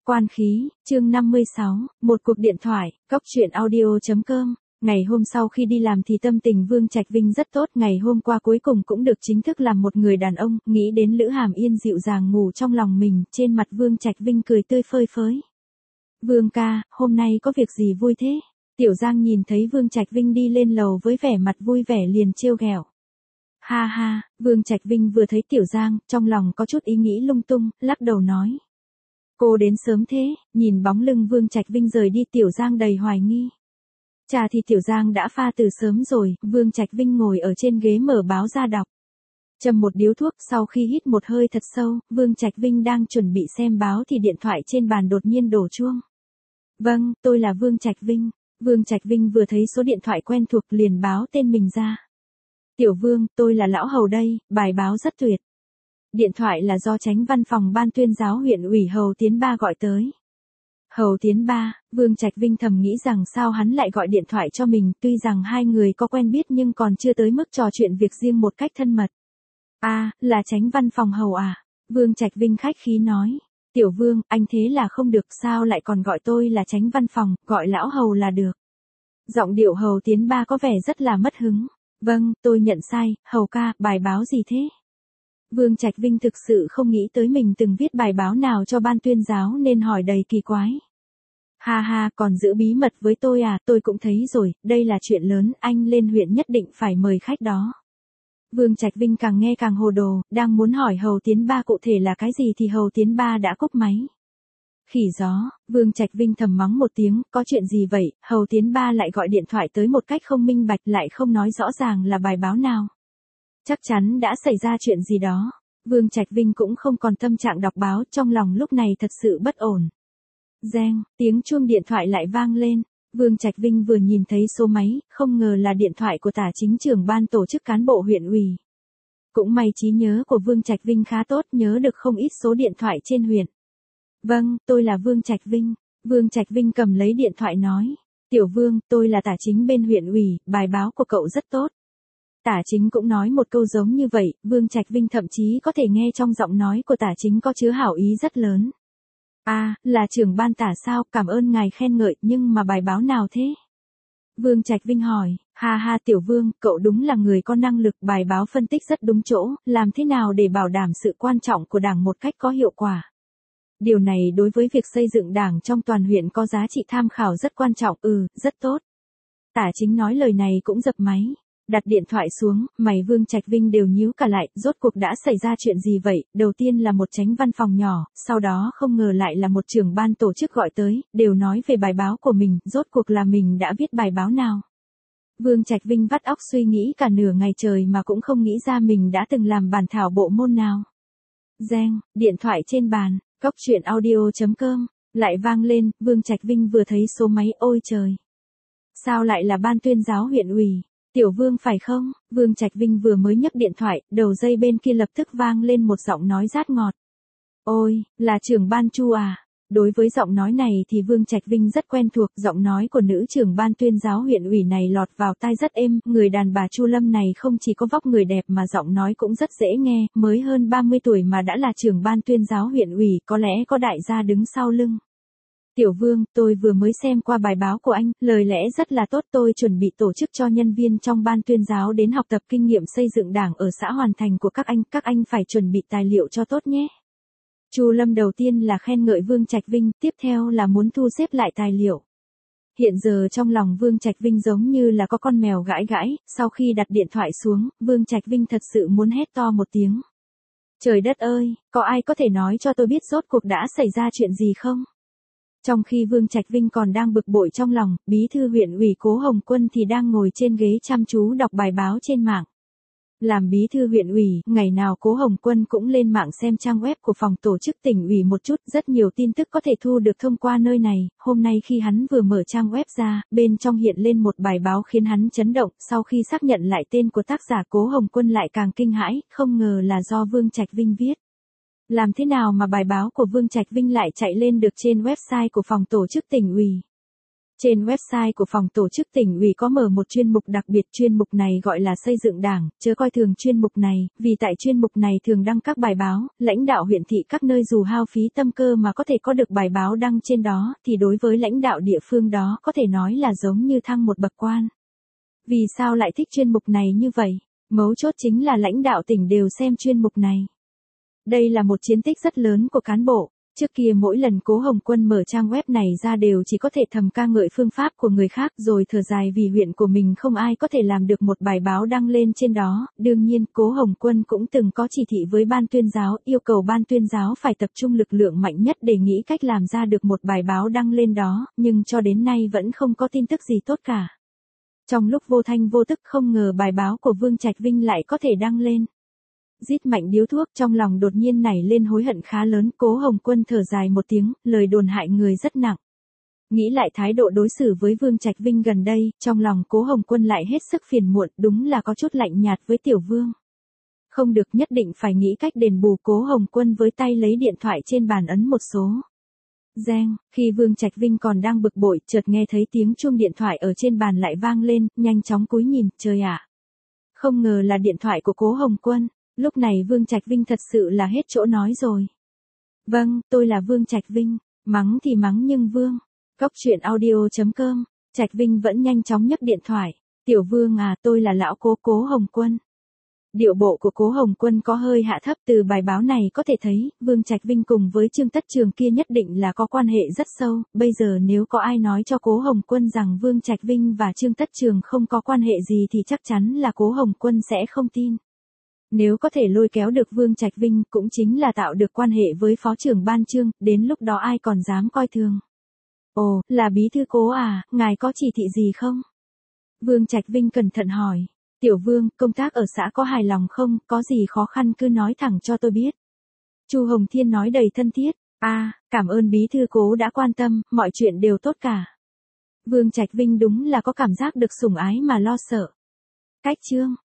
Quan khí, chương 56, một cuộc điện thoại, cóc truyện audio.com. Ngày hôm sau khi đi làm thì tâm tình Vương Trạch Vinh rất tốt, ngày hôm qua cuối cùng cũng được chính thức làm một người đàn ông, nghĩ đến Lữ Hàm Yên dịu dàng ngủ trong lòng mình, trên mặt Vương Trạch Vinh cười tươi phơi phới. Vương ca, hôm nay có việc gì vui thế? Tiểu Giang nhìn thấy Vương Trạch Vinh đi lên lầu với vẻ mặt vui vẻ liền trêu ghẹo. Ha ha, Vương Trạch Vinh vừa thấy Tiểu Giang, trong lòng có chút ý nghĩ lung tung, lắc đầu nói. Cô đến sớm thế, nhìn bóng lưng Vương Trạch Vinh rời đi Tiểu Giang đầy hoài nghi. Trà thì Tiểu Giang đã pha từ sớm rồi, Vương Trạch Vinh ngồi ở trên ghế mở báo ra đọc. Châm một điếu thuốc, sau khi hít một hơi thật sâu, Vương Trạch Vinh đang chuẩn bị xem báo thì điện thoại trên bàn đột nhiên đổ chuông. Vâng, tôi là Vương Trạch Vinh. Vương Trạch Vinh vừa thấy số điện thoại quen thuộc liền báo tên mình ra. Tiểu Vương, tôi là Lão Hầu đây, bài báo rất tuyệt. Điện thoại là do Chánh Văn phòng Ban Tuyên giáo huyện ủy Hầu Tiến Ba gọi tới. Hầu Tiến Ba, Vương Trạch Vinh thầm nghĩ rằng sao hắn lại gọi điện thoại cho mình, tuy rằng hai người có quen biết nhưng còn chưa tới mức trò chuyện việc riêng một cách thân mật. À, là Chánh Văn phòng Hầu à? Vương Trạch Vinh khách khí nói. Tiểu Vương, anh thế là không được, sao lại còn gọi tôi là Chánh Văn phòng, gọi Lão Hầu là được. Giọng điệu Hầu Tiến Ba có vẻ rất là mất hứng. Vâng, tôi nhận sai, Hầu ca, bài báo gì thế? Vương Trạch Vinh thực sự không nghĩ tới mình từng viết bài báo nào cho Ban Tuyên giáo nên hỏi đầy kỳ quái. Ha ha, còn giữ bí mật với tôi à, tôi cũng thấy rồi, đây là chuyện lớn, anh lên huyện nhất định phải mời khách đó. Vương Trạch Vinh càng nghe càng hồ đồ, đang muốn hỏi Hầu Tiến Ba cụ thể là cái gì thì Hầu Tiến Ba đã cúp máy. Khỉ gió, Vương Trạch Vinh thầm mắng một tiếng, có chuyện gì vậy, Hầu Tiến Ba lại gọi điện thoại tới một cách không minh bạch lại không nói rõ ràng là bài báo nào. Chắc chắn đã xảy ra chuyện gì đó. Vương Trạch Vinh cũng không còn tâm trạng đọc báo, trong lòng lúc này thật sự bất ổn. Reng, tiếng chuông điện thoại lại vang lên. Vương Trạch Vinh vừa nhìn thấy số máy, không ngờ là điện thoại của Tả Chính trưởng Ban tổ chức cán bộ huyện ủy. Cũng may trí nhớ của Vương Trạch Vinh khá tốt, nhớ được không ít số điện thoại trên huyện. Vâng, tôi là Vương Trạch Vinh. Vương Trạch Vinh cầm lấy điện thoại nói. Tiểu Vương, tôi là Tả Chính bên huyện ủy, bài báo của cậu rất tốt. Tả Chính cũng nói một câu giống như vậy, Vương Trạch Vinh thậm chí có thể nghe trong giọng nói của Tả Chính có chứa hảo ý rất lớn. À, là trưởng ban Tả sao, cảm ơn ngài khen ngợi, nhưng mà bài báo nào thế? Vương Trạch Vinh hỏi, ha ha Tiểu Vương, cậu đúng là người có năng lực, bài báo phân tích rất đúng chỗ, làm thế nào để bảo đảm sự quan trọng của Đảng một cách có hiệu quả? Điều này đối với việc xây dựng Đảng trong toàn huyện có giá trị tham khảo rất quan trọng, rất tốt. Tả Chính nói lời này cũng dập máy. Đặt điện thoại xuống, mày Vương Trạch Vinh đều nhíu cả lại, rốt cuộc đã xảy ra chuyện gì vậy, đầu tiên là một Chánh Văn phòng nhỏ, sau đó không ngờ lại là một trưởng ban tổ chức gọi tới, đều nói về bài báo của mình, rốt cuộc là mình đã viết bài báo nào. Vương Trạch Vinh vắt óc suy nghĩ cả nửa ngày trời mà cũng không nghĩ ra mình đã từng làm bản thảo bộ môn nào. Reng, điện thoại trên bàn, cóc truyện audio.com, lại vang lên, Vương Trạch Vinh vừa thấy số máy, ôi trời. Sao lại là Ban Tuyên giáo huyện ủy? Tiểu Vương phải không? Vương Trạch Vinh vừa mới nhấc điện thoại, đầu dây bên kia lập tức vang lên một giọng nói rát ngọt. Ôi, là trưởng ban Chu à? Đối với giọng nói này thì Vương Trạch Vinh rất quen thuộc, giọng nói của nữ trưởng ban Tuyên giáo huyện ủy này lọt vào tai rất êm, người đàn bà Chu Lâm này không chỉ có vóc người đẹp mà giọng nói cũng rất dễ nghe, mới hơn 30 tuổi mà đã là trưởng ban Tuyên giáo huyện ủy, có lẽ có đại gia đứng sau lưng. Tiểu Vương, tôi vừa mới xem qua bài báo của anh, lời lẽ rất là tốt, tôi chuẩn bị tổ chức cho nhân viên trong Ban Tuyên giáo đến học tập kinh nghiệm xây dựng Đảng ở xã Hoàn Thành của các anh phải chuẩn bị tài liệu cho tốt nhé. Chu Lâm đầu tiên là khen ngợi Vương Trạch Vinh, tiếp theo là muốn thu xếp lại tài liệu. Hiện giờ trong lòng Vương Trạch Vinh giống như là có con mèo gãi gãi, sau khi đặt điện thoại xuống, Vương Trạch Vinh thật sự muốn hét to một tiếng. Trời đất ơi, có ai có thể nói cho tôi biết rốt cuộc đã xảy ra chuyện gì không? Trong khi Vương Trạch Vinh còn đang bực bội trong lòng, bí thư huyện ủy Cố Hồng Quân thì đang ngồi trên ghế chăm chú đọc bài báo trên mạng. Làm bí thư huyện ủy, ngày nào Cố Hồng Quân cũng lên mạng xem trang web của phòng tổ chức tỉnh ủy một chút, rất nhiều tin tức có thể thu được thông qua nơi này. Hôm nay khi hắn vừa mở trang web ra, bên trong hiện lên một bài báo khiến hắn chấn động, sau khi xác nhận lại tên của tác giả Cố Hồng Quân lại càng kinh hãi, không ngờ là do Vương Trạch Vinh viết. Làm thế nào mà bài báo của Vương Trạch Vinh lại chạy lên được trên website của phòng tổ chức tỉnh ủy? Trên website của phòng tổ chức tỉnh ủy có mở một chuyên mục đặc biệt, chuyên mục này gọi là xây dựng đảng, chớ coi thường chuyên mục này, vì tại chuyên mục này thường đăng các bài báo, lãnh đạo huyện thị các nơi dù hao phí tâm cơ mà có thể có được bài báo đăng trên đó, thì đối với lãnh đạo địa phương đó có thể nói là giống như thăng một bậc quan. Vì sao lại thích chuyên mục này như vậy? Mấu chốt chính là lãnh đạo tỉnh đều xem chuyên mục này. Đây là một chiến tích rất lớn của cán bộ. Trước kia mỗi lần Cố Hồng Quân mở trang web này ra đều chỉ có thể thầm ca ngợi phương pháp của người khác rồi thở dài vì huyện của mình không ai có thể làm được một bài báo đăng lên trên đó. Đương nhiên, Cố Hồng Quân cũng từng có chỉ thị với ban tuyên giáo, yêu cầu ban tuyên giáo phải tập trung lực lượng mạnh nhất để nghĩ cách làm ra được một bài báo đăng lên đó, nhưng cho đến nay vẫn không có tin tức gì tốt cả. Trong lúc vô thanh vô tức không ngờ bài báo của Vương Trạch Vinh lại có thể đăng lên. Rít mạnh điếu thuốc, trong lòng đột nhiên nảy lên hối hận khá lớn. Cố Hồng Quân thở dài một tiếng, lời đồn hại người rất nặng. Nghĩ lại thái độ đối xử với Vương Trạch Vinh gần đây, trong lòng Cố Hồng Quân lại hết sức phiền muộn, đúng là có chút lạnh nhạt với Tiểu Vương. Không được, nhất định phải nghĩ cách đền bù. Cố Hồng Quân với tay lấy điện thoại trên bàn ấn một số. Reng, khi Vương Trạch Vinh còn đang bực bội, chợt nghe thấy tiếng chuông điện thoại ở trên bàn lại vang lên, nhanh chóng cúi nhìn, trời ạ. Không ngờ là điện thoại của Cố Hồng Quân. Lúc này Vương Trạch Vinh thật sự là hết chỗ nói rồi. Vâng, tôi là Vương Trạch Vinh. Mắng thì mắng nhưng Vương. Cóc truyện audio.com. Trạch Vinh vẫn nhanh chóng nhấc điện thoại. Tiểu Vương à, tôi là lão Cố Hồng Quân. Điệu bộ của Cố Hồng Quân có hơi hạ thấp. Từ bài báo này có thể thấy, Vương Trạch Vinh cùng với Trương Tất Trường kia nhất định là có quan hệ rất sâu. Bây giờ nếu có ai nói cho Cố Hồng Quân rằng Vương Trạch Vinh và Trương Tất Trường không có quan hệ gì thì chắc chắn là Cố Hồng Quân sẽ không tin. Nếu có thể lôi kéo được Vương Trạch Vinh cũng chính là tạo được quan hệ với phó trưởng ban Trương, đến lúc đó ai còn dám coi thường. Ồ, là bí thư Cố à, ngài có chỉ thị gì không? Vương Trạch Vinh cẩn thận hỏi. Tiểu Vương, công tác ở xã có hài lòng không, có gì khó khăn cứ nói thẳng cho tôi biết. Chu Hồng Thiên nói đầy thân thiết. Cảm ơn bí thư Cố đã quan tâm, mọi chuyện đều tốt cả. Vương Trạch Vinh đúng là có cảm giác được sủng ái mà lo sợ. Cách chương